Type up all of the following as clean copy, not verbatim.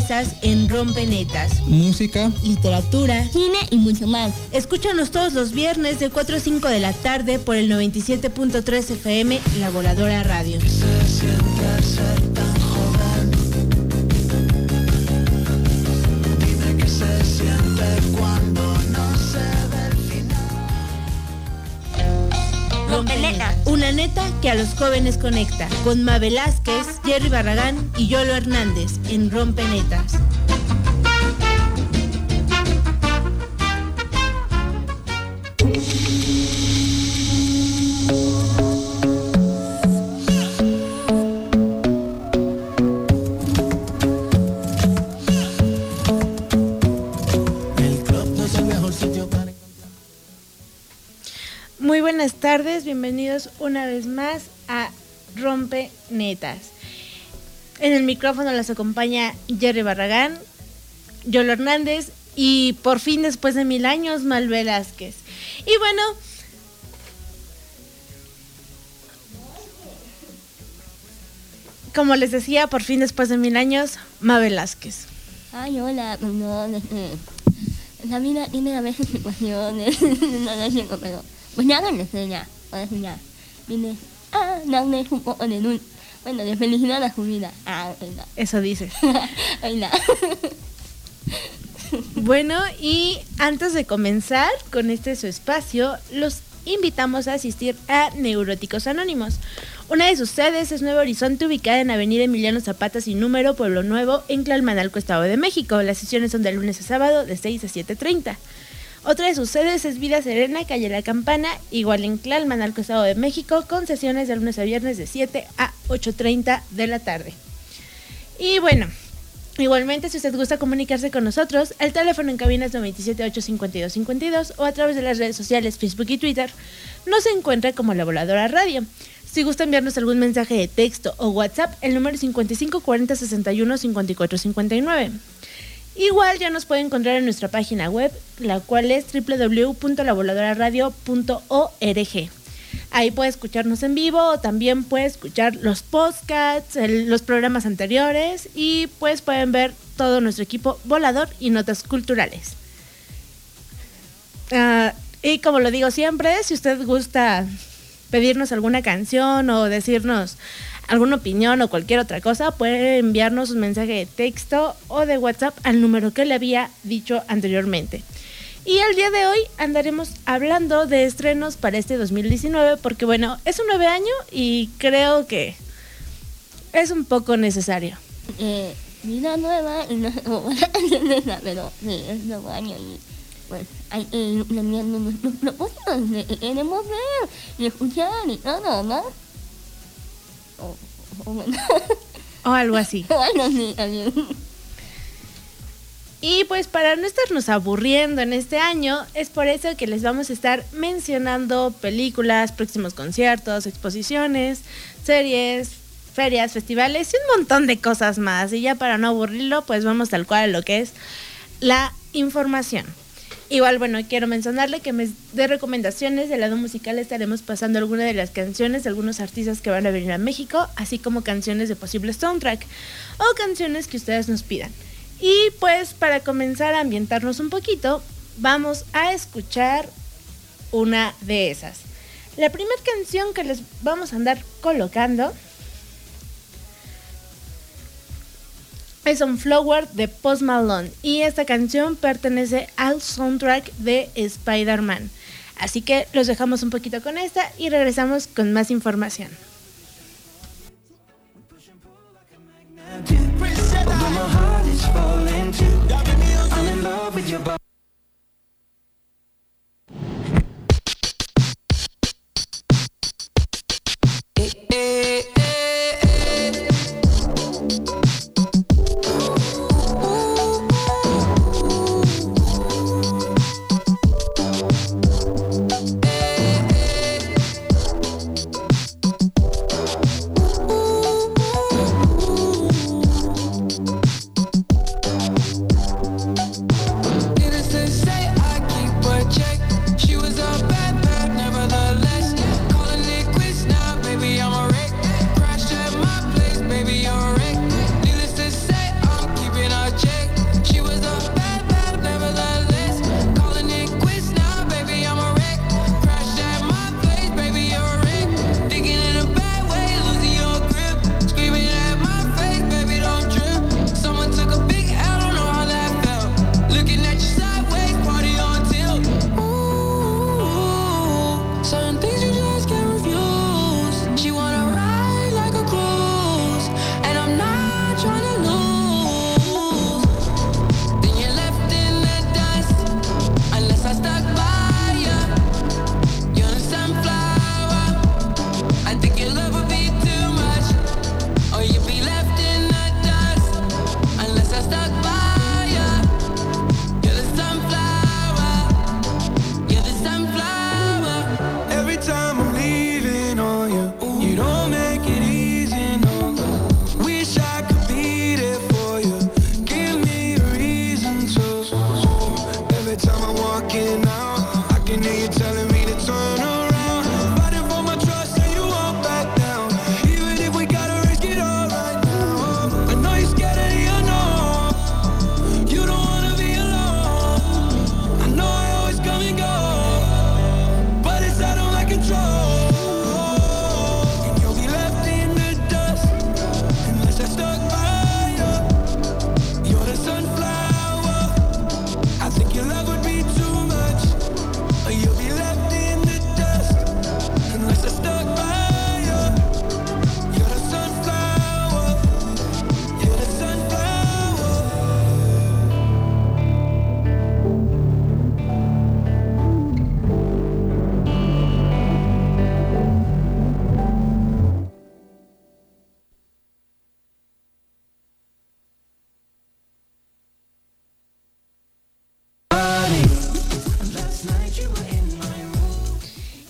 Estás en Rompenetas. Música, literatura, cine y mucho más. Escúchanos todos los viernes de 4 a 5 de la tarde por el 97.3 FM, La Voladora Radio. Rompenetas. Una neta que a los jóvenes conecta. Con Ma Velázquez, Jerry Barragán y Yolo Hernández en Rompenetas. Muy buenas tardes, bienvenidos una vez más a Rompenetas. En el micrófono las acompaña Jerry Barragán, Yolo Hernández y por fin después de 1000 años, Ma Velázquez. Y bueno, como les decía, por fin después de 1000 años, Ma Velázquez. Ay, hola, perdón. La vida tiene a veces situaciones, no sé cómo, pero pues ya no sé ya, ahora sí ya. Vine a darles un poco de luz, bueno, de felicidad a su vida. Oiga. Eso dices. Oiga. Bueno, y antes de comenzar con su espacio, los invitamos a asistir a Neuróticos Anónimos. Una de sus sedes es Nuevo Horizonte, ubicada en Avenida Emiliano Zapata sin número, Pueblo Nuevo, en Tlalmanalco, Estado de México. Las sesiones son de lunes a sábado de 6 a 7:30. Otra de sus sedes es Vida Serena, calle La Campana, igual en Tlalmanalco, Estado de México, con sesiones de lunes a viernes de 7 a 8:30 de la tarde. Y bueno, igualmente, si usted gusta comunicarse con nosotros, el teléfono en cabina es 978-5252 o a través de las redes sociales Facebook y Twitter nos encuentra como La Voladora Radio. Si gusta enviarnos algún mensaje de texto o WhatsApp, el número es 55 40 61 54 59. Igual ya nos puede encontrar en nuestra página web, la cual es www.lavoladoraradio.org. Ahí puede escucharnos en vivo o también puede escuchar los podcasts, los programas anteriores y pues pueden ver todo nuestro equipo volador y notas culturales. Y como lo digo siempre, si usted gusta pedirnos alguna canción o decirnos alguna opinión o cualquier otra cosa, puede enviarnos un mensaje de texto o de WhatsApp al número que le había dicho anteriormente. Y el día de hoy andaremos hablando de estrenos para este 2019 porque bueno, es un 9 año y creo que es un poco necesario. Vida nueva y no sé cómo pero sí, es nuevo año y pues hay los propósitos que queremos ver y escuchar y todo, ¿no? Bueno. O algo así. Bueno, sí, también. Y pues para no estarnos aburriendo en este año, es por eso que les vamos a estar mencionando películas, próximos conciertos, exposiciones, series, ferias, festivales y un montón de cosas más. Y ya para no aburrirlo, pues vamos tal cual a lo que es la información. Igual, bueno, quiero mencionarle que de recomendaciones del lado musical estaremos pasando algunas de las canciones de algunos artistas que van a venir a México, así como canciones de posible soundtrack o canciones que ustedes nos pidan. Y pues para comenzar a ambientarnos un poquito, vamos a escuchar una de esas. La primera canción que les vamos a andar colocando es Sunflower de Post Malone y esta canción pertenece al soundtrack de Spider-Man. Así que los dejamos un poquito con esta y regresamos con más información.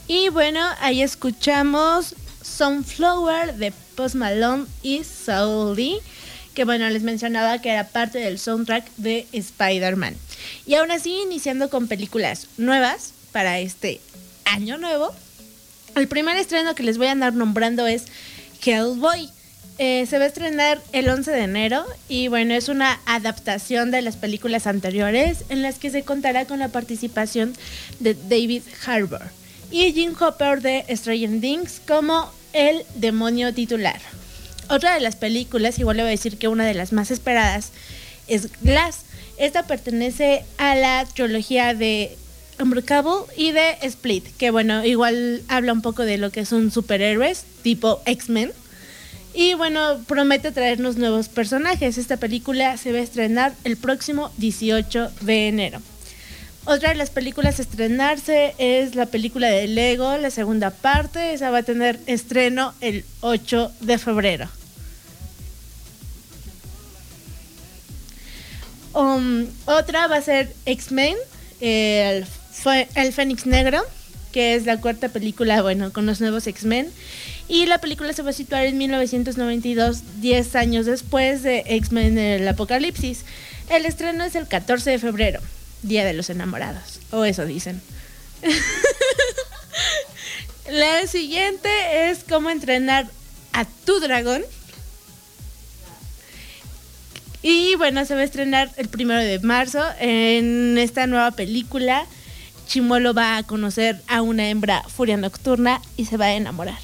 Y bueno, ahí escuchamos Sunflower de Post Malone y Saul Lee, que bueno, les mencionaba que era parte del soundtrack de Spider-Man. Y aún así, iniciando con películas nuevas para este año nuevo, el primer estreno que les voy a andar nombrando es Hellboy. Se va a estrenar el 11 de enero y bueno, es una adaptación de las películas anteriores en las que se contará con la participación de David Harbour y Jim Hopper de Stranger Things como el demonio titular. Otra de las películas, igual le voy a decir que una de las más esperadas, es Glass. Esta pertenece a la trilogía de Unbreakable y de Split, que bueno, igual habla un poco de lo que son superhéroes tipo X-Men. Y bueno, promete traernos nuevos personajes. Esta película se va a estrenar el próximo 18 de enero. Otra de las películas a estrenarse es la película de Lego, la segunda parte. Esa va a tener estreno el 8 de febrero. Otra va a ser X-Men, el Fénix Negro, que es la cuarta película, bueno, con los nuevos X-Men. Y la película se va a situar en 1992, 10 años después de X-Men el Apocalipsis. El estreno es el 14 de febrero, Día de los Enamorados, o eso dicen. La siguiente es Cómo entrenar a tu dragón. Y bueno, se va a estrenar el 1 de marzo. En esta nueva película, Chimuelo va a conocer a una hembra furia nocturna y se va a enamorar.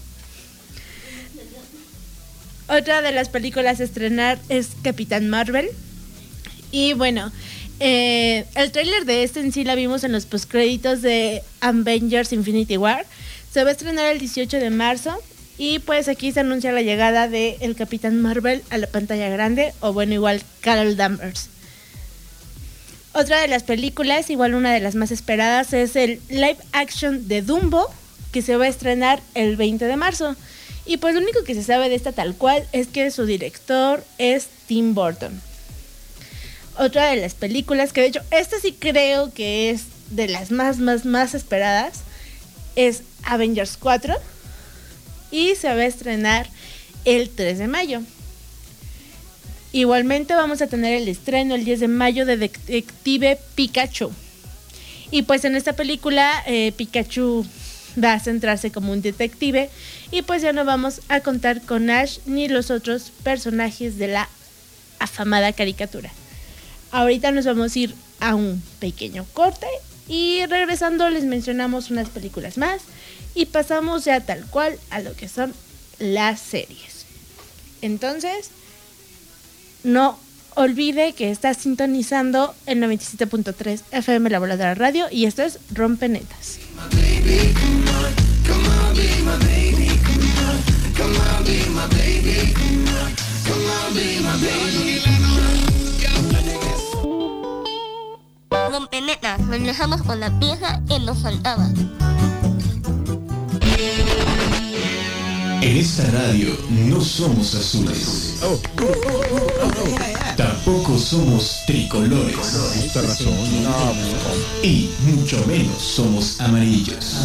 Otra de las películas a estrenar es Capitán Marvel. Y bueno, el tráiler de este en sí la vimos en los postcréditos de Avengers Infinity War. Se va a estrenar el 18 de marzo. Y pues aquí se anuncia la llegada de el Capitán Marvel a la pantalla grande. O bueno, igual Carol Danvers. Otra de las películas, igual una de las más esperadas, es el live action de Dumbo, que se va a estrenar el 20 de marzo. Y pues lo único que se sabe de esta tal cual es que su director es Tim Burton. Otra de las películas, que de hecho esta sí creo que es de las más esperadas, es Avengers 4. Y se va a estrenar el 3 de mayo. Igualmente vamos a tener el estreno el 10 de mayo de Detective Pikachu. Y pues en esta película Pikachu va a centrarse como un detective. Y pues ya no vamos a contar con Ash ni los otros personajes de la afamada caricatura. Ahorita nos vamos a ir a un pequeño corte. Y regresando les mencionamos unas películas más. Y pasamos ya tal cual a lo que son las series. Entonces, no olvide que está sintonizando el 97.3 FM La Voladora Radio y esto es Rompenetas. Rompenetas, regresamos con la pieza que nos faltaba. En esta radio no somos azules. Tampoco somos tricolores. Y mucho menos somos amarillos.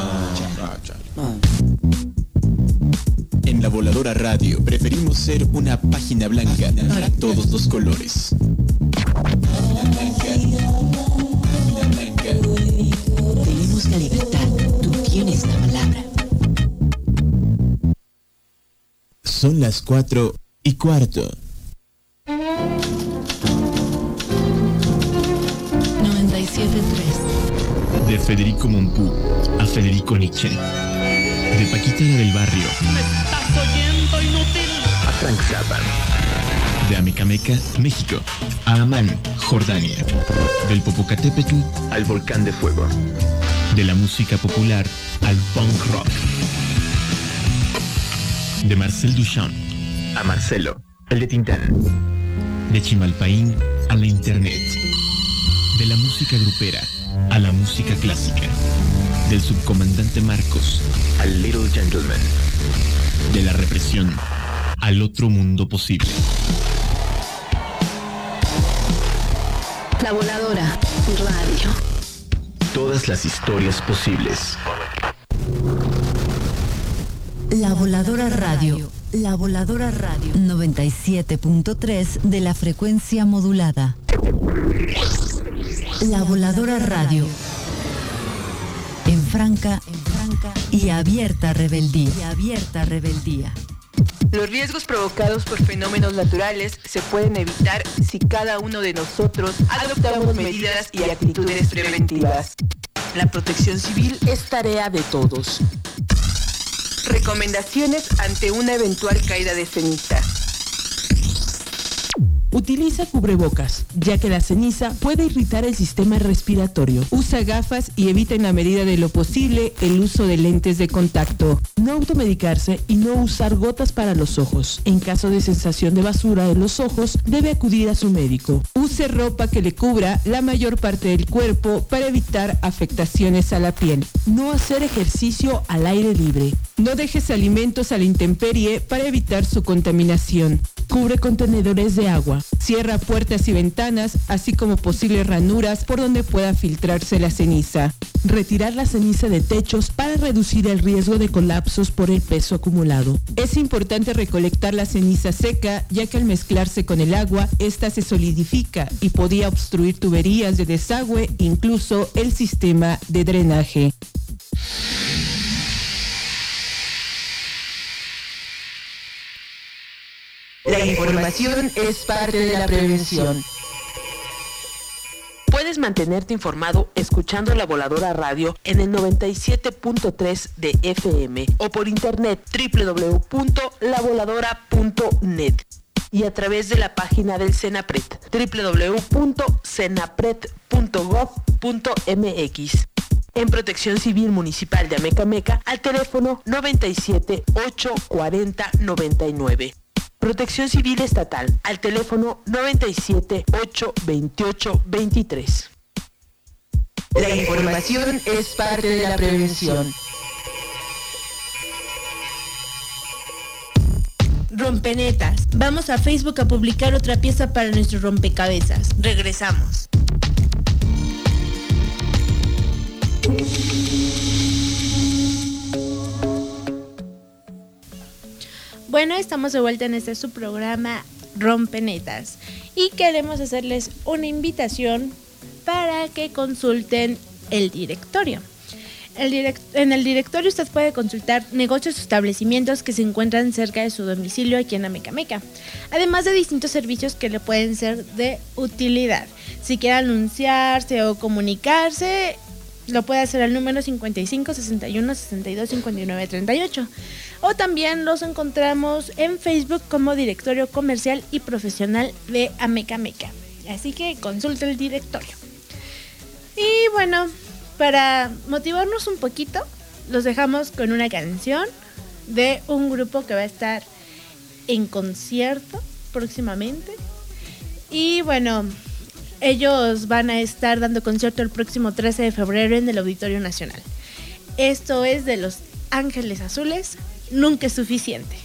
En La Voladora Radio preferimos ser una página blanca para todos los colores. Tenemos la libertad, tú tienes la palabra. Son las 4:15. De Federico Mompou a Federico Nietzsche. De Paquita del Barrio. ¿Me estás oyendo, inútil? A Frank Zappa. De Amecameca, México, a Amán, Jordania. Del Popocatépetl al Volcán de Fuego. De la música popular al punk rock. De Marcel Duchamp a Marcelo, el de Tintán. De Chimalpaín a la internet. De la música grupera a la música clásica. Del subcomandante Marcos al Little Gentleman. De la represión al otro mundo posible. La Voladora Radio. Todas las historias posibles. La Voladora Radio. La Voladora Radio. 97.3 de la frecuencia modulada. La Voladora Radio. En franca y abierta rebeldía. Los riesgos provocados por fenómenos naturales se pueden evitar si cada uno de nosotros adoptamos medidas y actitudes preventivas. La protección civil es tarea de todos. Recomendaciones ante una eventual caída de ceniza. Utiliza cubrebocas, ya que la ceniza puede irritar el sistema respiratorio. Usa gafas y evita en la medida de lo posible el uso de lentes de contacto. No automedicarse y no usar gotas para los ojos. En caso de sensación de basura en los ojos, debe acudir a su médico. Use ropa que le cubra la mayor parte del cuerpo para evitar afectaciones a la piel. No hacer ejercicio al aire libre. No dejes alimentos a la intemperie para evitar su contaminación. Cubre contenedores de agua. Cierra puertas y ventanas, así como posibles ranuras por donde pueda filtrarse la ceniza. Retirar la ceniza de techos para reducir el riesgo de colapsos por el peso acumulado. Es importante recolectar la ceniza seca, ya que al mezclarse con el agua, esta se solidifica y podía obstruir tuberías de desagüe, incluso el sistema de drenaje. La información es parte de la prevención. Puedes mantenerte informado escuchando La Voladora Radio en el 97.3 de FM o por internet www.lavoladora.net y a través de la página del Senapred www.senapred.gov.mx. En Protección Civil Municipal de Amecameca al teléfono 97 840 99. Protección Civil Estatal al teléfono 97 828 23. La información es parte de la prevención. Rompenetas. Vamos a Facebook a publicar otra pieza para nuestro rompecabezas. Regresamos. Bueno, estamos de vuelta en este su programa Rompenetas y queremos hacerles una invitación para que consulten el directorio. En el directorio usted puede consultar negocios o establecimientos que se encuentran cerca de su domicilio aquí en Amecameca, además de distintos servicios que le pueden ser de utilidad. Si quiere anunciarse o comunicarse, lo puede hacer al número 55 61 62 59 38. O también los encontramos en Facebook como Directorio Comercial y Profesional de Amecameca. Así que consulte el directorio. Y bueno, para motivarnos un poquito, los dejamos con una canción de un grupo que va a estar en concierto próximamente. Y bueno, ellos van a estar dando concierto el próximo 13 de febrero en el Auditorio Nacional. Esto es de Los Ángeles Azules, Nunca es Suficiente.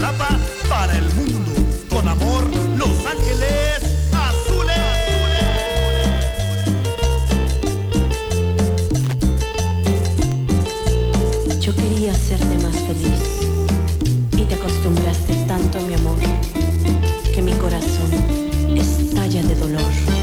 Iztapalapa para el mundo. Con amor, Los Ángeles Azules. Yo quería hacerte más feliz y te acostumbraste tanto a mi amor que mi corazón estalla de dolor.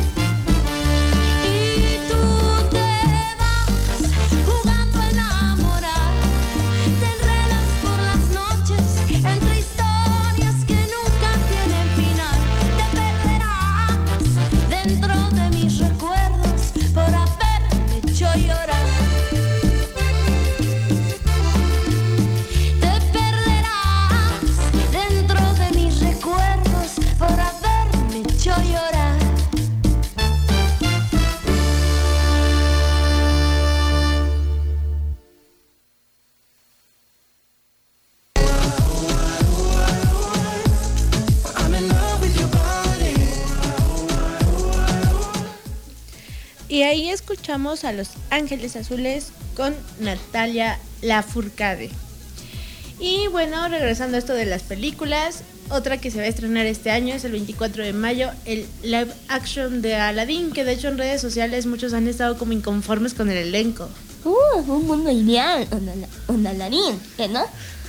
Y ahí escuchamos a Los Ángeles Azules con Natalia Lafourcade. Y bueno, regresando a esto de las películas, otra que se va a estrenar este año es el 24 de mayo, el live action de Aladdin, que de hecho en redes sociales muchos han estado como inconformes con el elenco. Un mundo ideal, un Aladdin, ¿no?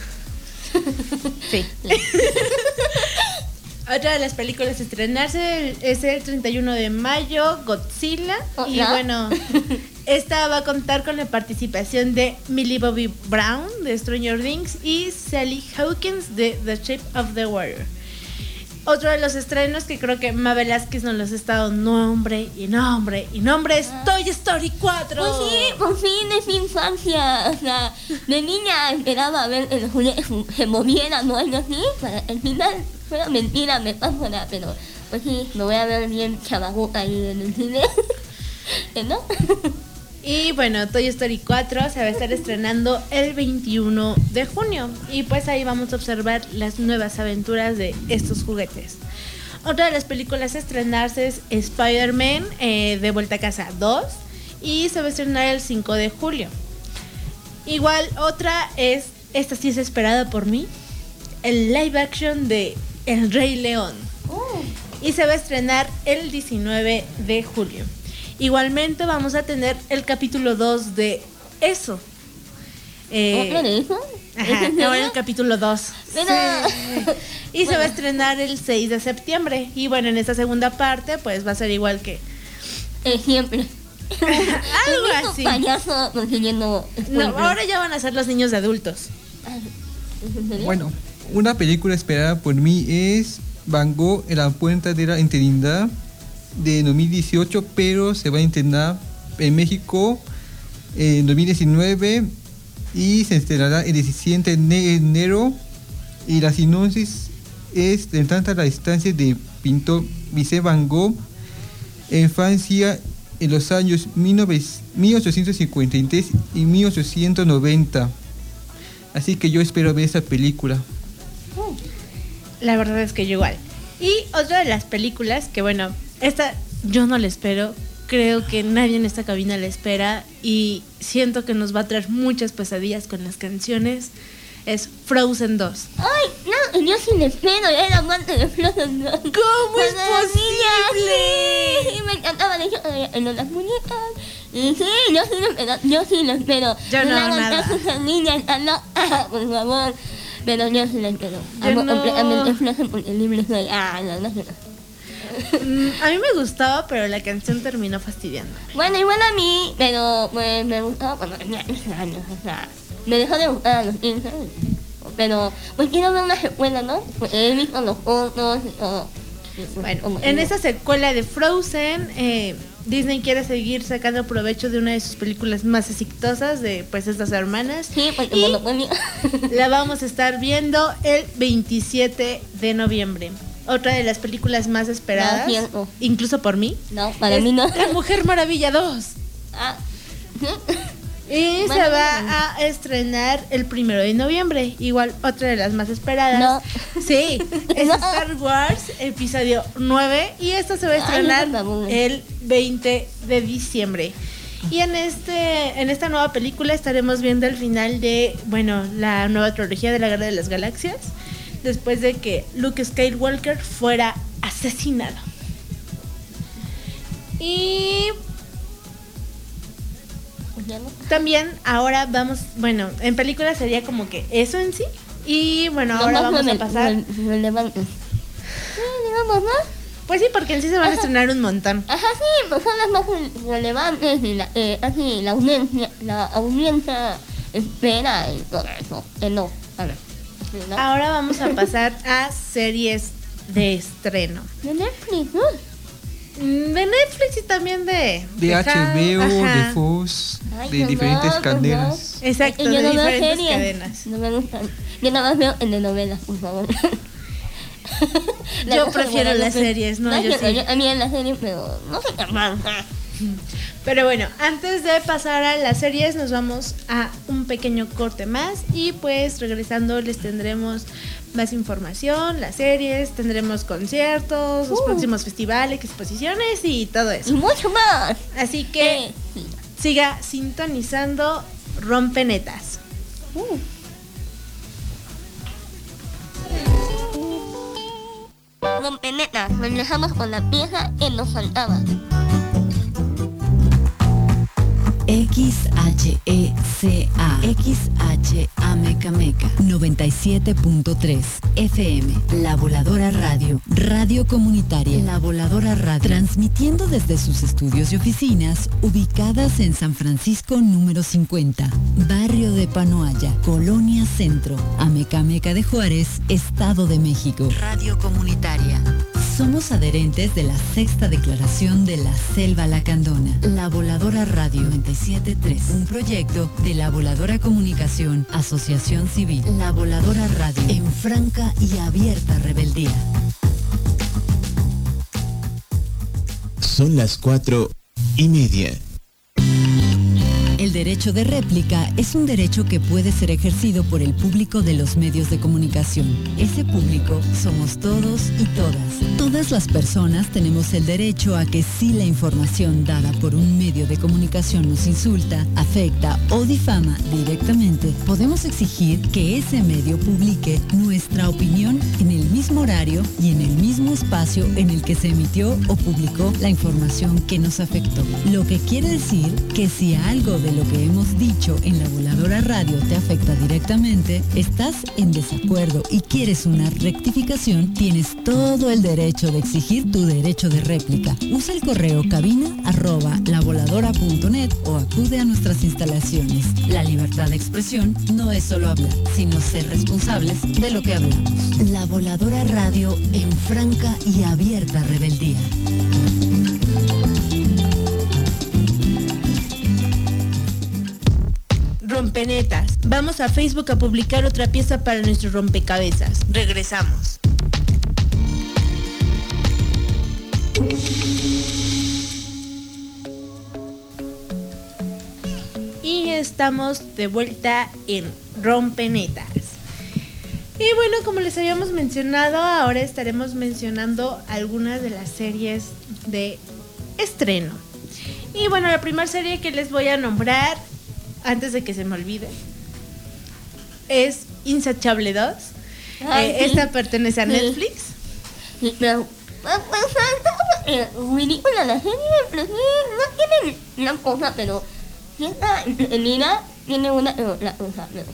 Sí. Otra de las películas a estrenarse es el 31 de mayo, Godzilla. Y bueno, esta va a contar con la participación de Millie Bobby Brown de Stranger Things y Sally Hawkins de The Shape of the Water. Otro de los estrenos que creo que Ma Velázquez nos los ha estado nombre es Toy Story 4. Pues sí, por fin es mi infancia. O sea, de niña esperaba ver el juguete se moviera, ¿no? Algo así, para el final. Fue mentira, me pasará, pero pues sí, me voy a ver bien chavaguta ahí en el cine. ¿No? Y bueno, Toy Story 4 se va a estar estrenando el 21 de junio. Y pues ahí vamos a observar las nuevas aventuras de estos juguetes. Otra de las películas a estrenarse es Spider-Man de Vuelta a Casa 2. Y se va a estrenar el 5 de julio. Igual otra es, esta sí es esperada por mí, el live action de El Rey León. Y se va a estrenar el 19 de julio. Igualmente vamos a tener el capítulo 2 de eso. ¿Otra de eso? Ajá, ahora el capítulo 2. Sí. Y se va a estrenar el 6 de septiembre. Y bueno, en esta segunda parte pues va a ser igual que siempre. Algo así. Payaso consiguiendo. No, ahora ya van a ser los niños de adultos. Bueno, una película esperada por mí es Van Gogh en la Puerta de la Eternidad de 2018, pero se va a estrenar en México en 2019 y se estrenará el 17 de enero. Y la sinopsis es: retrata la estancia del pintor Vincent Van Gogh en Francia en los años 1853 y 1890. Así que yo espero ver esa película. La verdad es que yo igual. Y otra de las películas que bueno, esta yo no la espero, creo que nadie en esta cabina la espera y siento que nos va a traer muchas pesadillas con las canciones, es Frozen 2. Ay, no, yo sí la espero, era amante de Frozen 2. ¿Cómo es posible? Sí, me encantaba de hecho en las muñecas. Y sí, yo sí lo espero. Yo no, nada. Esas niñas, no, por favor. Pero yo sí lo espero. Yo no. Completamente Frozen porque el libro soy, no. A mí me gustaba, pero la canción terminó fastidiando. Bueno, igual a mí, pero pues me gustaba cuando tenía 15 años, o sea, me dejó de gustar a los 15 años. Pero pues quiero ver una secuela, ¿no? Pues he visto los fotos y todo. Bueno, en esa secuela de Frozen, Disney quiere seguir sacando provecho de una de sus películas más exitosas de pues estas hermanas. Sí, porque la vamos a estar viendo el 27 de noviembre. Otra de las películas más esperadas, incluso por mí, para mí no. La Mujer Maravilla 2. Y se va a estrenar el 1 de noviembre. Igual otra de las más esperadas. Sí, es Star Wars Episodio 9. Y esta se va a estrenar el 20 de diciembre. Y en esta nueva película estaremos viendo el final de, bueno, la nueva trilogía de la Guerra de las Galaxias. después de que Luke Skywalker fuera asesinado. Y también ahora vamos, bueno, en película sería como que eso en sí. Y bueno, ahora vamos a pasar. Relevantes. Sí, digamos, ¿no? Pues sí, porque en sí se van a estrenar un montón. Ajá, sí, pues son las más relevantes y así la audiencia espera y todo eso. No, a ver. ¿No? Ahora vamos a pasar a series de estreno. De Netflix, ¿no? De Netflix y también de HBO, ajá. de Fox, Ay, de no, diferentes pues cadenas. Exacto, yo de no veo diferentes series. cadenas. No me gustan. Yo nada más veo el de novelas, por favor. Yo prefiero las series, ¿no? Yo sí. A mí en las series, pero no sé qué más. Pero bueno, antes de pasar a las series nos vamos a un pequeño corte más y pues regresando les tendremos más información, las series, tendremos conciertos, los próximos festivales, exposiciones y todo eso. Y mucho más. Así que siga sintonizando Rompenetas. Rompenetas, regresamos con la pieza que nos faltaba. XHECA Meca Meca 97.3 FM La Voladora Radio, radio comunitaria La Voladora Radio, transmitiendo desde sus estudios y oficinas ubicadas en San Francisco número 50, barrio de Panoaya, Colonia Centro, Amecameca de Juárez, Estado de México. Radio comunitaria. Somos adherentes de la sexta declaración de la Selva Lacandona. La Voladora Radio 97.3, un proyecto de La Voladora Comunicación, Asociación Civil. La Voladora Radio, en franca y abierta rebeldía. Son las 4:30. El derecho de réplica es un derecho que puede ser ejercido por el público de los medios de comunicación. Ese público somos todos y todas. Todas las personas tenemos el derecho a que si la información dada por un medio de comunicación nos insulta, afecta o difama directamente, podemos exigir que ese medio publique nuestra opinión en el mismo horario y en el mismo espacio en el que se emitió o publicó la información que nos afectó. Lo que quiere decir que si algo de lo que hemos dicho en La Voladora Radio te afecta directamente, estás en desacuerdo y quieres una rectificación, tienes todo el derecho de exigir tu derecho de réplica. Usa el correo cabina@lavoladora.net o acude a nuestras instalaciones. La libertad de expresión no es solo hablar, sino ser responsables de lo que hablamos. La Voladora Radio en franca y abierta rebeldía. Rompenetas. Vamos a Facebook a publicar otra pieza para nuestro rompecabezas. Regresamos. Y estamos de vuelta en Rompenetas. Y bueno, como les habíamos mencionado, ahora estaremos mencionando algunas de las series de estreno. Y bueno, la primera serie que les voy a nombrar, antes de que se me olvide, es Insatiable 2. Esta pertenece a Netflix. Sí, pero ridícula la serie, pero sí, no tiene gran cosa, pero sí está entretenida, tiene una cosa, pero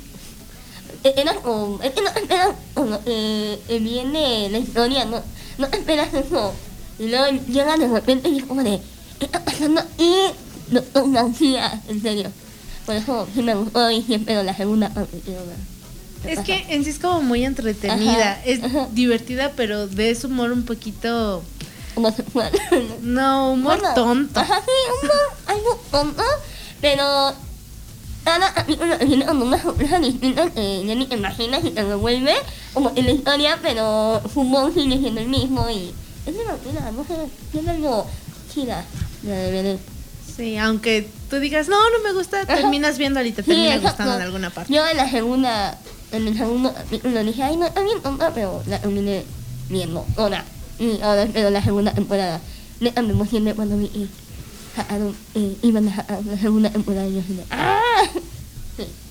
viene la historia, no esperas eso, y luego llega de repente y es como de, ¿qué está pasando? Y Doctor García, en serio. Por eso sí me gustó y sí espero la segunda. Es que en sí es como muy entretenida. Ajá, es divertida, pero de ese humor un poquito... homosexual. No, humor bueno, tonto. Ajá, sí, humor algo tonto, pero cada capítulo tiene como una sorpresa distinta que ya ni te imaginas y te revuelve como en la historia, pero su humor sigue siendo el mismo y es divertida, no sé, tiene algo chida de ver. Sí, aunque tú digas, no me gusta, terminas viéndolo y te termina gustando en alguna parte. Yo en el segundo capítulo dije, ay, no, está bien tonta, pero la terminé viendo, ahora. Y ahora espero la segunda temporada. Neta me emocioné cuando vi y iban a la segunda temporada y yo dije, ¡ah! Sí.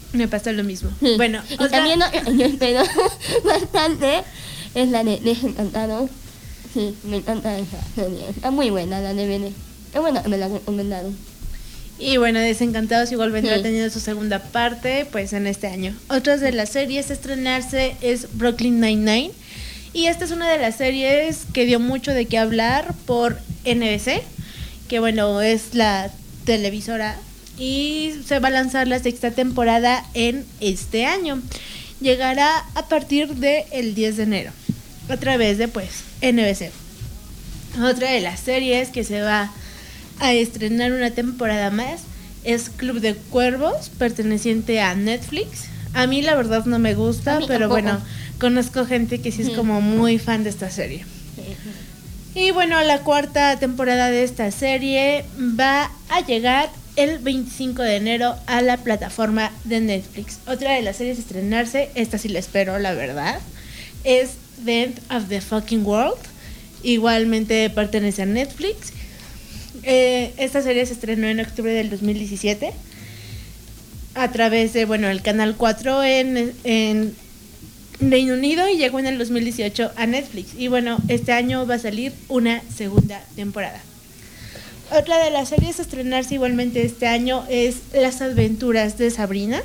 Me pasa lo mismo. Sí. Bueno, y también otra que yo espero bastante es la de Desencantados. Sí, me encanta esa serie. Está muy buena la DVD. Qué bueno que me la recomendaron. Y bueno, Desencantados igual vendrá Sí. teniendo su segunda parte pues en este año. Otras de las series a estrenarse es Brooklyn Nine-Nine. Y esta es una de las series que dio mucho de qué hablar por NBC, que bueno, es la televisora. Y se va a lanzar la sexta temporada en este año. Llegará a partir del 10 de enero, a través de pues NBC. Otra de las series que se va a estrenar una temporada más es Club de Cuervos, perteneciente a Netflix. A mí la verdad no me gusta, A mí pero tampoco. bueno, conozco gente que sí es como muy fan de esta serie. Y bueno, la cuarta temporada de esta serie va a llegar el 25 de enero a la plataforma de Netflix. Otra de las series a estrenarse, esta sí la espero, la verdad, es The End of the Fucking World. Igualmente pertenece a Netflix. Esta serie se estrenó en octubre del 2017 a través de, bueno, el canal 4 en Reino Unido y llegó en el 2018 a Netflix. Y bueno, este año va a salir una segunda temporada. Otra de las series a estrenarse igualmente este año es Las Aventuras de Sabrina.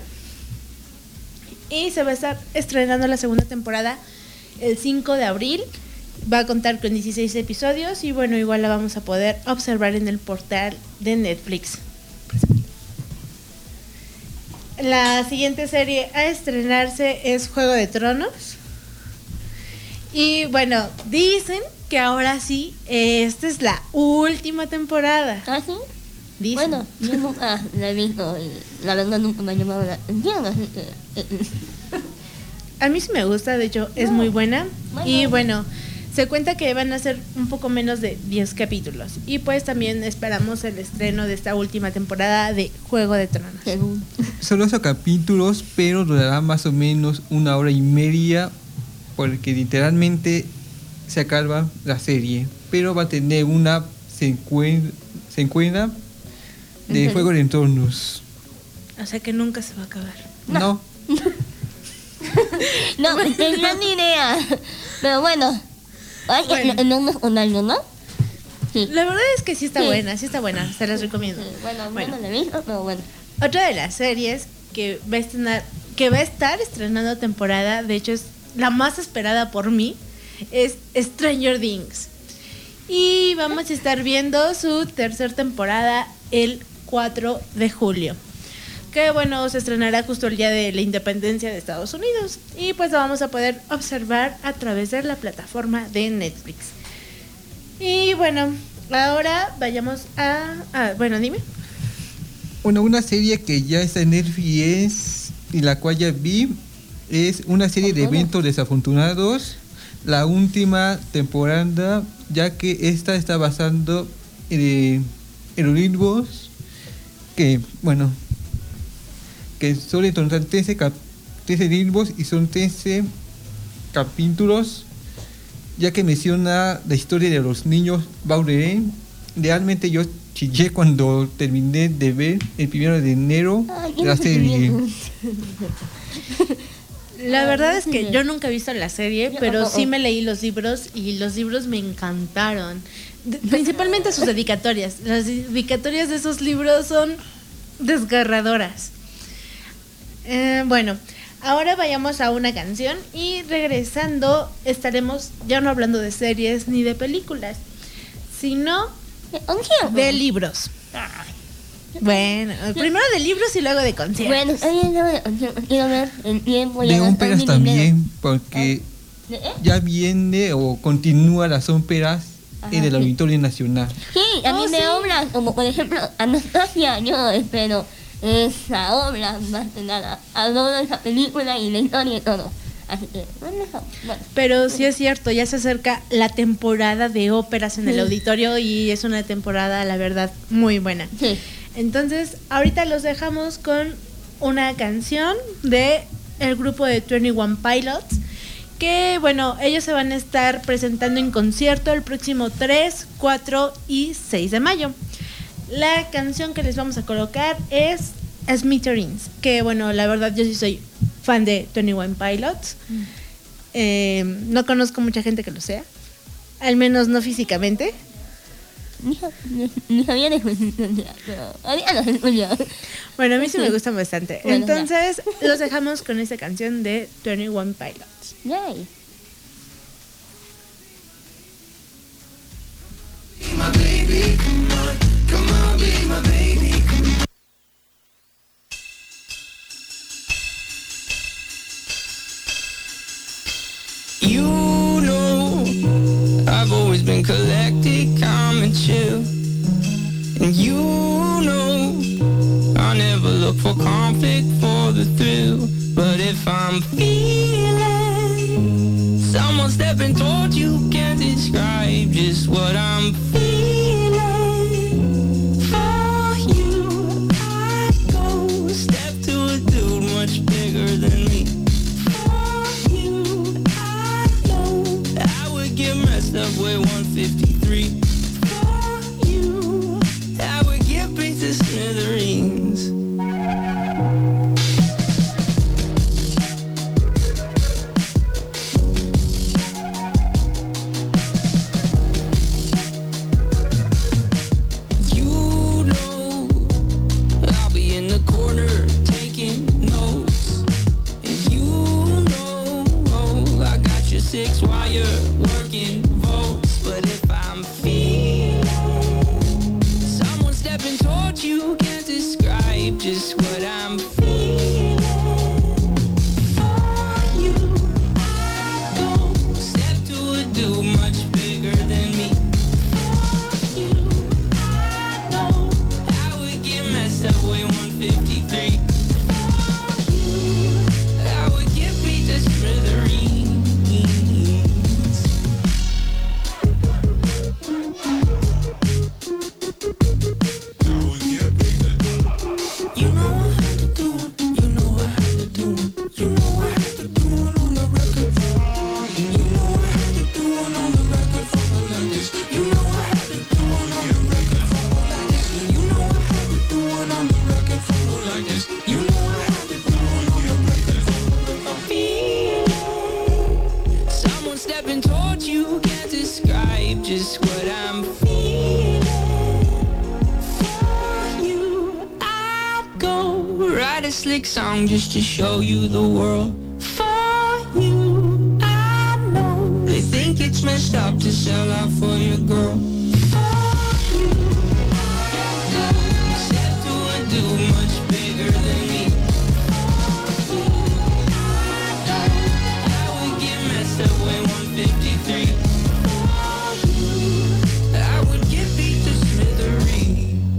Y se va a estar estrenando la segunda temporada el 5 de abril. Va a contar con 16 episodios y bueno, igual la vamos a poder observar en el portal de Netflix. La siguiente serie a estrenarse es Juego de Tronos. Y bueno, dicen que ahora sí, esta es la última temporada. ¿Ah, sí? Dicen. Bueno, yo nunca la he visto y la verdad nunca me ha llamado la atención, así que... A mí sí me gusta, de hecho es muy buena. Bueno. Y bueno, se cuenta que van a ser un poco menos de 10 capítulos. Y pues también esperamos el estreno de esta última temporada de Juego de Tronos. Según. Son 8 capítulos, pero durará más o menos 1 hora y media, porque literalmente se acaba la serie. Pero va a tener una secuela de Juego de Tronos. O sea que nunca se va a acabar. No. No, tenía ni idea. Pero bueno, ay, Bueno. no nos con algo, ¿no? Sí. La verdad es que sí está Sí. buena, se las recomiendo. Bueno, Bueno. no la he visto, pero bueno. Otra de las series que va a estar estrenando temporada, de hecho es la más esperada por mí, es Stranger Things. Y vamos a estar viendo su tercera temporada el 4 de julio. Que bueno, se estrenará justo el día de la independencia de Estados Unidos. Y pues lo vamos a poder observar a través de la plataforma de Netflix. Y bueno, ahora vayamos bueno, dime. Bueno, una serie que ya está en Netflix y la cual ya vi es una serie de eventos desafortunados. La última temporada, ya que esta está basando en los libros que, bueno, que son en total 13 libros y son 13 capítulos, ya que menciona la historia de los niños Baudelin. Realmente yo chillé cuando terminé de ver el 1 de enero Ay, la serie. La verdad es que yo nunca he visto la serie, Yo pero tampoco. sí me leí los libros y los libros me encantaron. Principalmente sus dedicatorias. Las dedicatorias de esos libros son desgarradoras. Bueno, ahora vayamos a una canción y regresando estaremos ya no hablando de series ni de películas, sino de libros. Bueno, primero de libros y luego de conciertos. Bueno, quiero ver el tiempo. De ya gastar óperas mi dinero. también, porque ¿De qué? ya viene o continúa las óperas en el sí. Auditorio Nacional. Sí, a mí Oh, me sí. obras, como por ejemplo Anastasia, yo espero esa obra más que nada. Adoro esa película y la historia y todo. Así que, bueno, bueno. Pero sí es cierto, ya se acerca la temporada de óperas en el auditorio y es una temporada, la verdad, muy buena. Sí. Entonces, ahorita los dejamos con una canción de el grupo de 21 Pilots, que bueno, ellos se van a estar presentando en concierto el próximo 3, 4 y 6 de mayo. La canción que les vamos a colocar es Smithereens, que bueno, la verdad yo sí soy fan de 21 Pilots. No conozco mucha gente que lo sea, al menos no físicamente. Ni sabía de su existencia, pero había los escuchado. Bueno, a mí sí me gustan bastante. Bueno, entonces los dejamos con esta canción de 21 Pilots. Yay. You know, I've always been collected, calm and chill. And you know, I never look for conflict for the thrill. But if I'm feeling someone stepping towards you, can't describe just what I'm feeling. For you, I go step to a dude much bigger than me. Get messed up with 153. For you, I would get beat to smithereens. You know, I'll be in the corner taking notes. And you know, I got your 6-wire working votes. But if I'm feeling someone stepping towards you, can't describe just what I'm feeling. For you, I go step to a dude much bigger than me. For you, I know I would get messed up with 153. For you, I would get beat to smithereens. Someone stepping towards you, can't describe just what I'm feeling. For you, I'd go write a slick song just to show you the world. For you, I know they think it's messed up to sell out for your girl. For you, I'd go step to a dude much bigger than me. For you, I would get messed up with 153. For you, I would get beat to smithereens.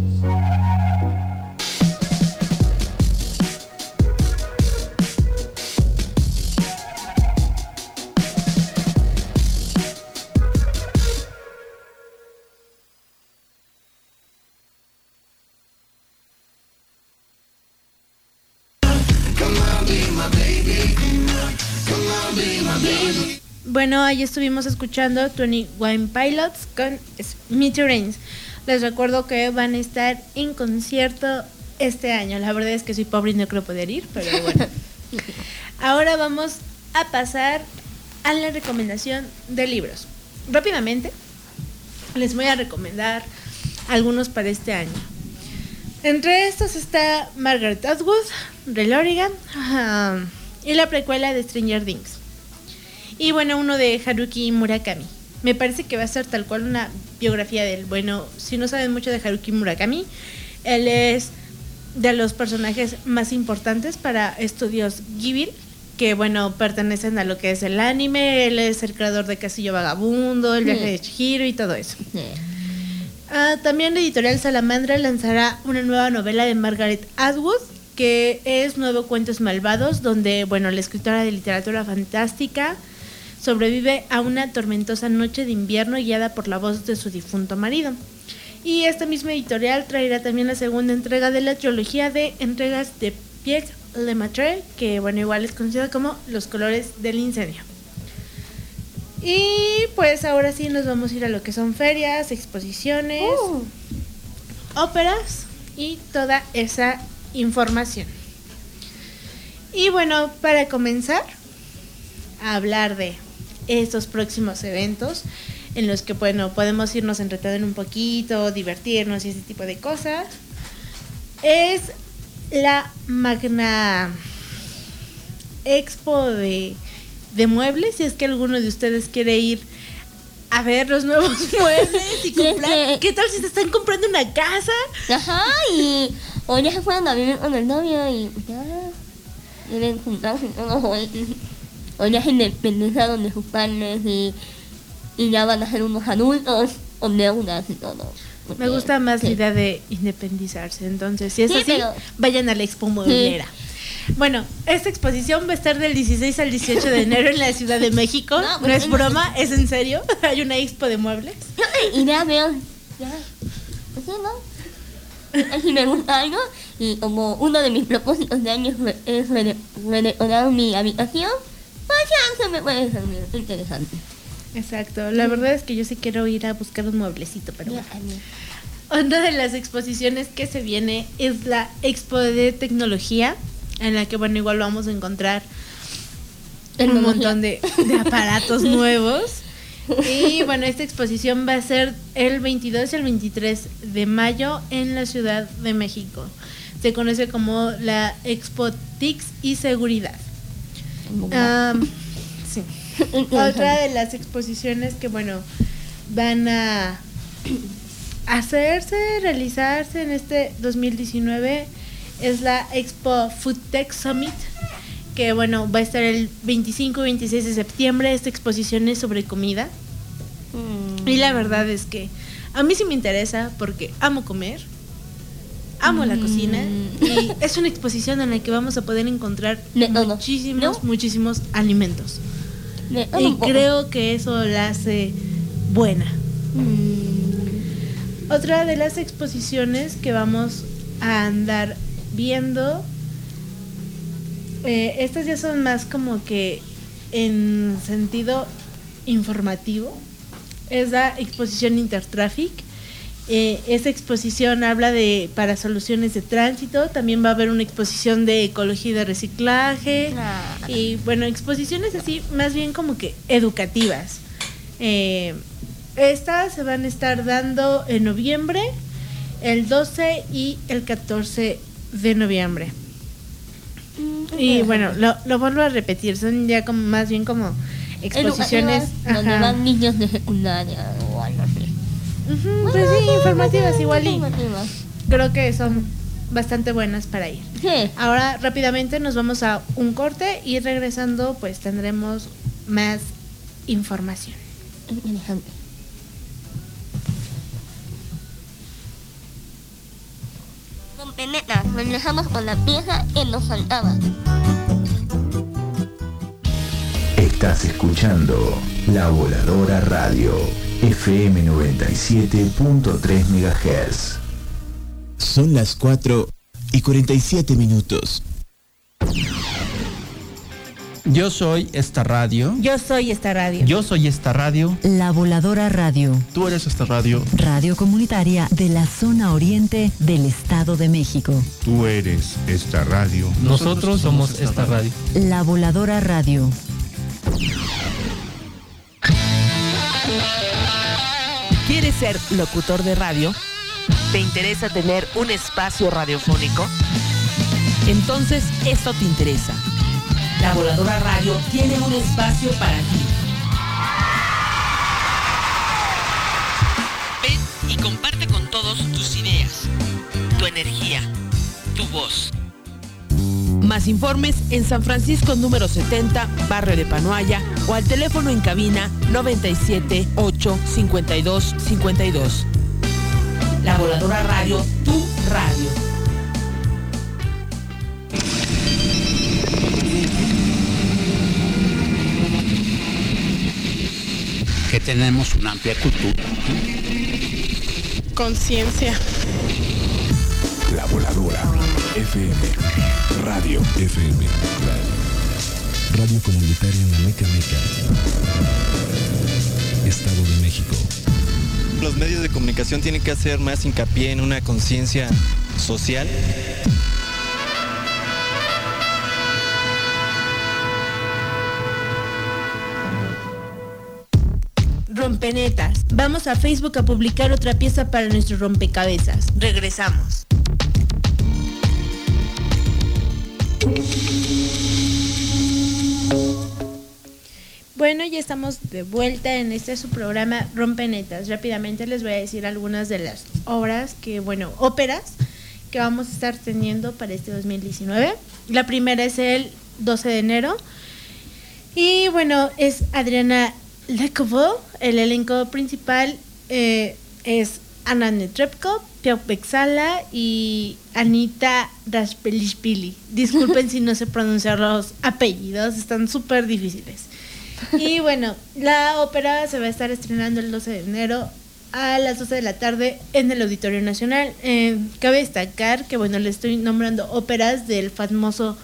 Bueno, ahí estuvimos escuchando 21 Pilots con Smithereens. Les recuerdo que van a estar en concierto este año. La verdad es que soy pobre y no creo poder ir, pero bueno. Ahora vamos a pasar a la recomendación de libros. Rápidamente, les voy a recomendar algunos para este año. Entre estos está Margaret Atwood, de Lorigan, y la precuela de Stranger Things. Y bueno, uno de Haruki Murakami. Me parece que va a ser tal cual una biografía de él. Bueno, si no saben mucho de Haruki Murakami, él es de los personajes más importantes para Estudios Ghibli, que bueno, pertenecen a lo que es el anime. Él es el creador de Castillo Vagabundo, El viaje de Chihiro y todo eso. También la editorial Salamandra lanzará una nueva novela de Margaret Atwood, que es Nueve Cuentos Malvados, donde bueno, la escritora de literatura fantástica sobrevive a una tormentosa noche de invierno guiada por la voz de su difunto marido. Y esta misma editorial traerá también la segunda entrega de la trilogía de entregas de Pierre Lemaitre, que bueno, igual es conocida como Los colores del incendio. Y pues ahora sí nos vamos a ir a lo que son ferias, exposiciones, óperas y toda esa información. Y bueno, para comenzar a hablar de estos próximos eventos en los que, bueno, podemos irnos entreteniendo un poquito, divertirnos y ese tipo de cosas, es la Magna Expo de muebles. Si es que alguno de ustedes quiere ir a ver los nuevos muebles y comprar. ¿Qué tal si se están comprando una casa? Ajá, o ya se fueron a vivir con el novio y ya deben juntarse todos, o ya se independizaron de sus padres y ya van a ser unos adultos con deudas y todo. Me gusta más la idea de independizarse. Entonces, si es así, vayan a la Expo Mueblera. Sí. Bueno, esta exposición va a estar del 16 al 18 de enero en la Ciudad de México. No es broma, es en serio. Hay una expo de muebles. Y ya veo, ya, ¿sí, no? Si me gusta algo, y como uno de mis propósitos de año es redecorar mi habitación, pues ya se me puede ser interesante. Exacto, la verdad es que yo sí quiero ir a buscar un mueblecito, pero bueno. Otra de las exposiciones que se viene es la Expo de Tecnología, en la que, bueno, igual vamos a encontrar un montón de aparatos nuevos. Y bueno, esta exposición va a ser el 22 y el 23 de mayo en la Ciudad de México. Se conoce como la Expo TICS y Seguridad. Sí. Otra de las exposiciones que, bueno, van a realizarse en este 2019 es la Expo Food Tech Summit, que, bueno, va a estar el 25 y 26 de septiembre. Esta exposición es sobre comida. Y la verdad es que a mí sí me interesa porque amo comer, amo la cocina, y es una exposición en la que vamos a poder encontrar muchísimos alimentos. Y creo que eso la hace buena. Otra de las exposiciones que vamos a andar viendo, estas ya son más como que en sentido informativo, es la exposición Intertraffic. Esta exposición habla para soluciones de tránsito. También va a haber una exposición de ecología y de reciclaje. Y bueno, exposiciones así más bien como que educativas. Estas se van a estar dando en noviembre, el 12 y el 14 de noviembre. Y bueno, lo vuelvo a repetir, son ya como más bien como exposiciones donde van niños de secundaria o algo así. Pues sí, informativas igual, y creo que son bastante buenas para ir. Sí. Ahora rápidamente nos vamos a un corte y regresando pues tendremos más información. Interesante. Con Peneta, regresamos con la pieza que nos faltaba. Estás escuchando La Voladora Radio, FM 97.3 MHz. Son las 4:47. Yo soy esta radio. Yo soy esta radio. Yo soy esta radio. La Voladora Radio. Tú eres esta radio. Radio comunitaria de la zona oriente del Estado de México. Tú eres esta radio. Nosotros somos esta radio. La Voladora Radio. ¿Quieres ser locutor de radio? ¿Te interesa tener un espacio radiofónico? Entonces esto te interesa. La Voladora Radio tiene un espacio para ti. Ven y comparte con todos tus ideas, tu energía, tu voz. Más informes en San Francisco número 70, barrio de Panoaya, o al teléfono en cabina 97 8 52 52. La Voladora Radio, tu radio. Que tenemos una amplia cultura. Conciencia. La Voladora FM. Radio FM. Radio comunitaria en Amecameca, Estado de México. Los medios de comunicación tienen que hacer más hincapié en una conciencia social. Rompenetas. Vamos a Facebook a publicar otra pieza para nuestro rompecabezas. Regresamos. Bueno, ya estamos de vuelta en este su programa Rompenetas. Rápidamente les voy a decir algunas de las óperas que vamos a estar teniendo para este 2019. La primera es el 12 de enero. Y bueno, es Adriana Lecovo. El elenco principal es Anna Netrebko, Piotr Bexala y Anita Dashpelishvili. Disculpen si no sé pronunciar los apellidos, están súper difíciles. Y bueno, la ópera se va a estar estrenando el 12 de enero a las 12 de la tarde en el Auditorio Nacional. Cabe destacar que bueno, le estoy nombrando óperas del famoso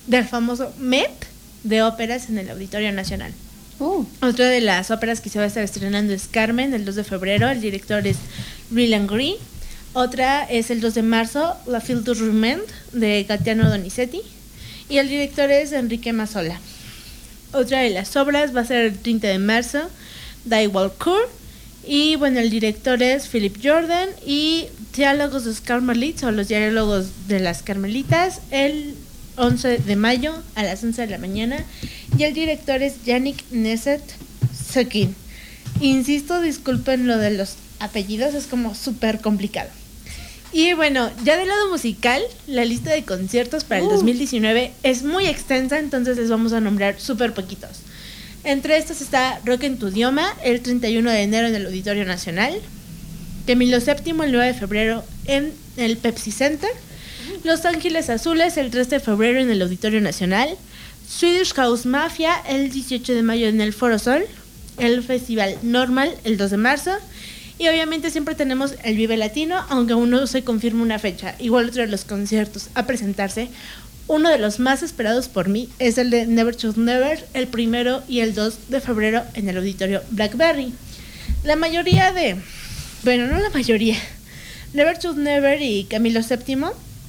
MEP de óperas en el Auditorio Nacional. Otra de las óperas que se va a estar estrenando es Carmen, el 2 de febrero. El director es Ryland Green. Otra es el 2 de marzo, La Fille du Roman, de Gaetano Donizetti. Y el director es Enrique Mazzola. Otra de las obras va a ser el 30 de marzo, Die Walcourt. Y bueno, el director es Philip Jordan. Y Diálogos de los Carmelitas, o los diálogos de las Carmelitas, el 11 de mayo a las 11 de la mañana. Y el director es Yannick Neset-Sekin. Insisto, disculpen lo de los apellidos, es como súper complicado. Y bueno, ya del lado musical, la lista de conciertos para el 2019 es muy extensa, entonces les vamos a nombrar súper poquitos. Entre estos está Rock en tu idioma, el 31 de enero en el Auditorio Nacional. Camilo VII, el 9 de febrero en el Pepsi Center. Los Ángeles Azules, el 3 de febrero en el Auditorio Nacional. Swedish House Mafia, el 18 de mayo en el Foro Sol. El Festival Normal, el 2 de marzo. Y obviamente siempre tenemos el Vive Latino, aunque aún no se confirma una fecha. Igual otro de los conciertos a presentarse, uno de los más esperados por mí, es el de Never Choose Never, el 1 y el 2 de febrero en el Auditorio Blackberry. La mayoría de... Bueno, no la mayoría. Never Choose Never y Camilo VII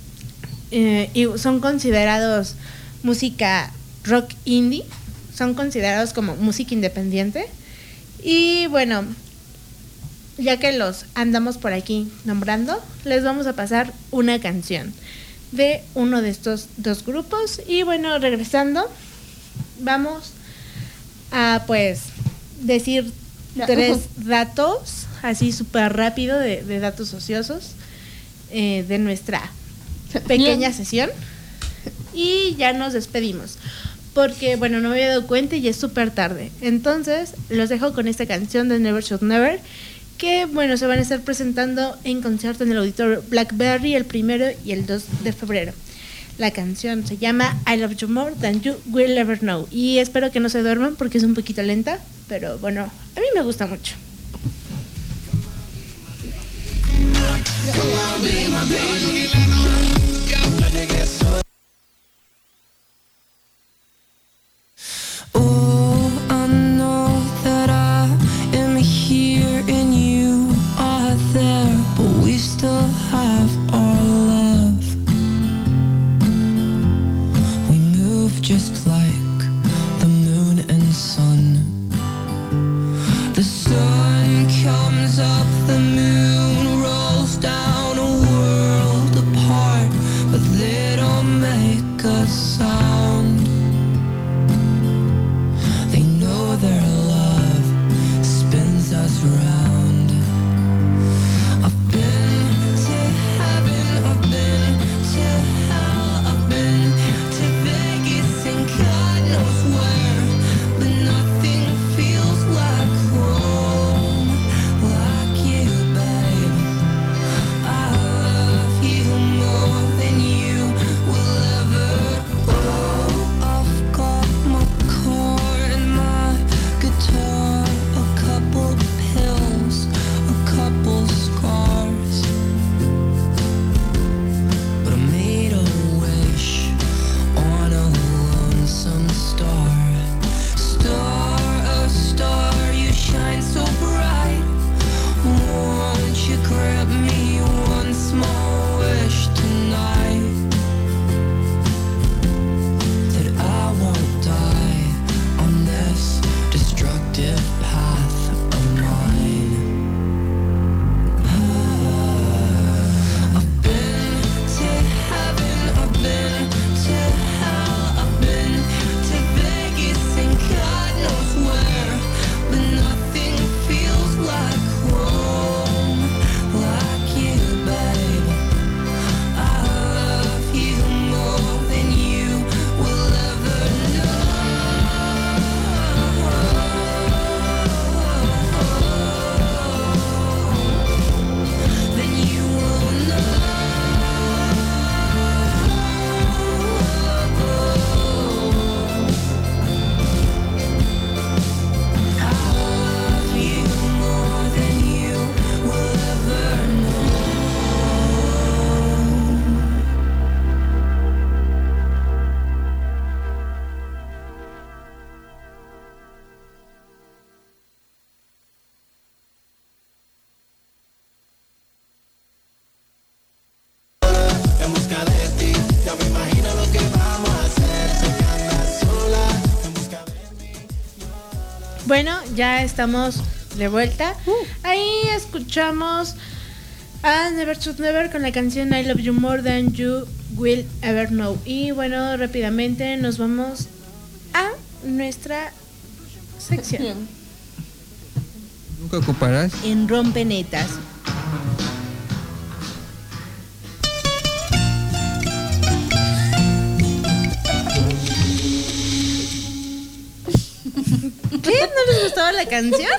y son considerados música rock indie, son considerados como música independiente. Y bueno, ya que los andamos por aquí nombrando, les vamos a pasar una canción de uno de estos dos grupos. Y bueno, regresando, vamos a pues decir 3 datos así súper rápido de datos ociosos de nuestra pequeña sesión. Y ya nos despedimos, porque bueno, no me había dado cuenta y ya es súper tarde. Entonces los dejo con esta canción de Never Should Never, que bueno, se van a estar presentando en concierto en el Auditorio Blackberry el 1 y el 2 de febrero. La canción se llama I Love You More Than You Will Ever Know. Y espero que no se duerman porque es un poquito lenta, pero bueno, a mí me gusta mucho. Oh, I know that I am here and you are there, but we still have our love. We move just like the moon and sun. The sun comes up, the moon rolls down, a world apart. ya estamos de vuelta. Ahí escuchamos a Never Should Never con la canción I Love You More Than You Will Ever Know. Y bueno, rápidamente nos vamos a nuestra sección. Nunca comparas. En Rompenetas. ¿Qué? ¿No les gustaba la canción?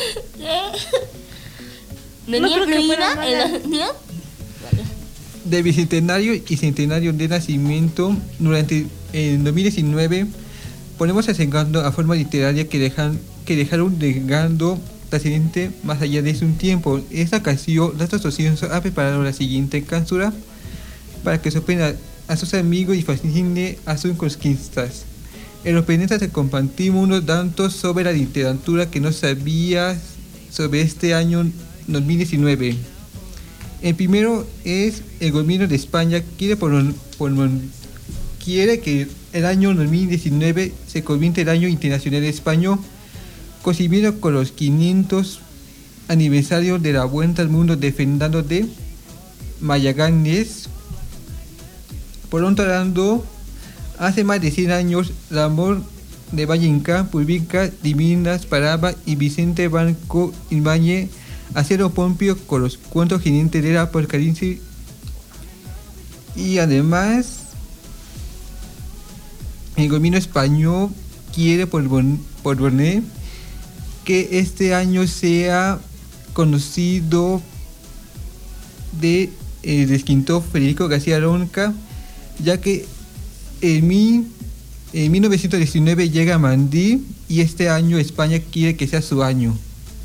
¿Venía incluida en la sección? De bicentenario y centenario de nacimiento, durante el 2019 ponemos acercando a forma literaria que dejaron legado trascendente más allá de su tiempo. Esta ocasión, la asociación ha preparado la siguiente canción para que sorprenda a sus amigos y fascine a sus conquistas. En los pendientes te compartimos unos datos sobre la literatura que no sabías sobre este año 2019. El primero es el gobierno de España quiere que el año 2019 se convierta en el año internacional español, coincidiendo con los 500 aniversarios de la Vuelta al Mundo de Fernando de Magallanes. Por otro lado, hace más de 100 años, Ramón de Valle Inclán publica Divinas Parábolas y Vicente Blanco Ibáñez Acero Pompio con los cuentos jinetes del Apocalipsis. Y además, el gobierno español quiere proponer que este año sea conocido de el escritor Federico García Lorca, ya que en 1919 llega a Madrid y este año España quiere que sea su año.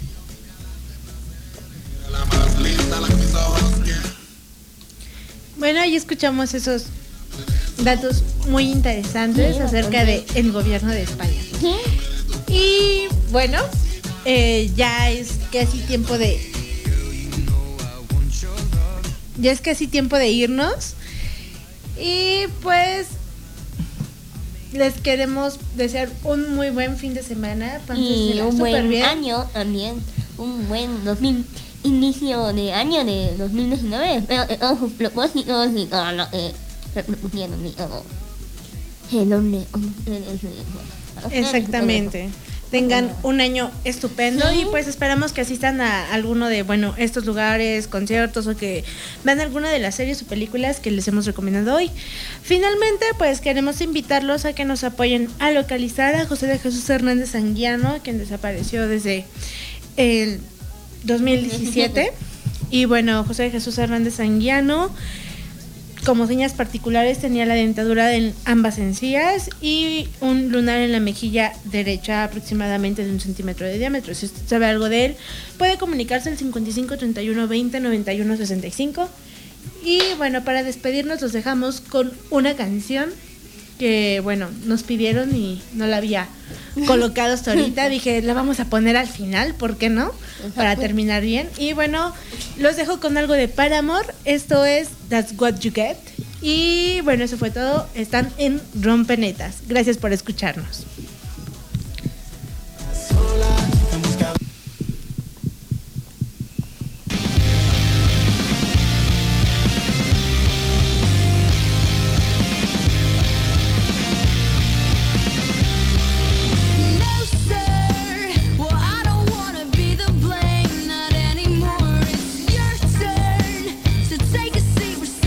Bueno, ahí escuchamos esos datos muy interesantes acerca del gobierno de España. Y bueno, ya es casi tiempo de irnos. Y pues les queremos desear un muy buen fin de semana. Y un buen año también. Un buen inicio de año de 2019. Espero que todos sus propósitos y todo lo que se propusieron y todo. Exactamente. Tengan un año estupendo y pues esperamos que asistan a alguno de estos lugares, conciertos o que vean alguna de las series o películas que les hemos recomendado hoy. Finalmente, pues queremos invitarlos a que nos apoyen a localizar a José de Jesús Hernández Anguiano, quien desapareció desde el 2017. Y bueno, José de Jesús Hernández Anguiano, como señas particulares, tenía la dentadura en ambas encías y un lunar en la mejilla derecha, aproximadamente de 1 centímetro de diámetro. Si usted sabe algo de él, puede comunicarse al 55 31 20 91 65. Y bueno, para despedirnos los dejamos con una canción que nos pidieron y no la había colocado hasta ahorita. Dije, la vamos a poner al final, ¿por qué no? Para terminar bien. Y bueno, los dejo con algo de Paramore. Esto es That's What You Get. Y bueno, eso fue todo. Están en Rompenetas. Gracias por escucharnos.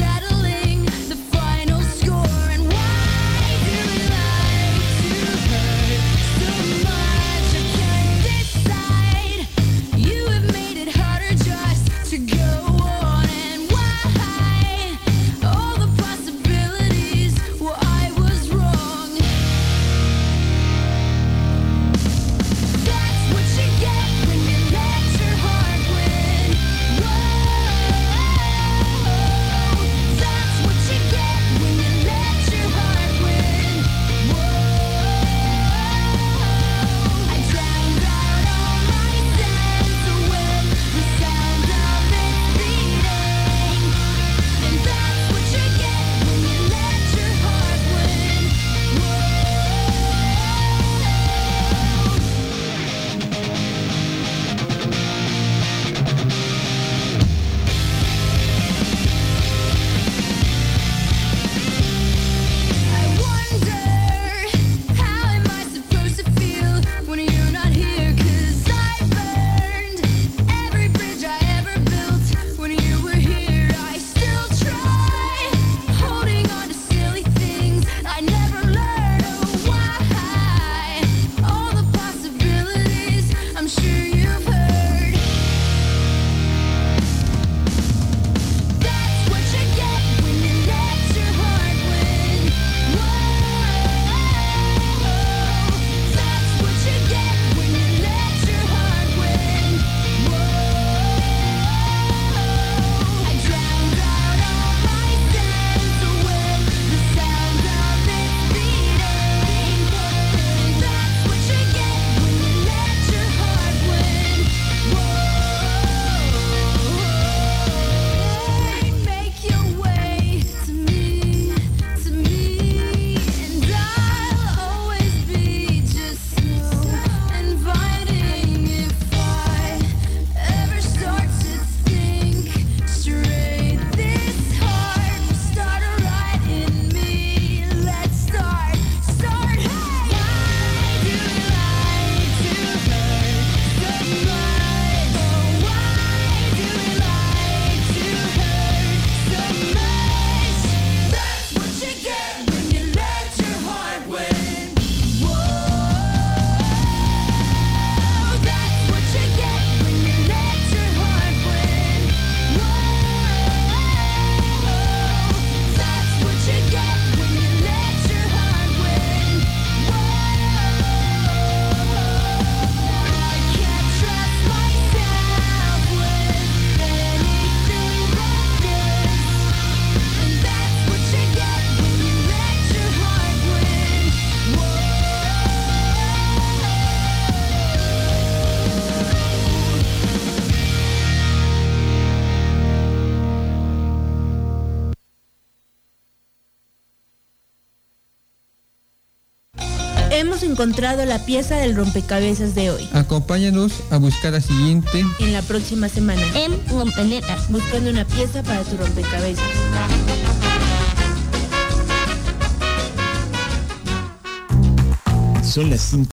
Her hemos encontrado la pieza del rompecabezas de hoy. Acompáñanos a buscar la siguiente en la próxima semana en Rompeneta, buscando una pieza para tu rompecabezas. Son las 5.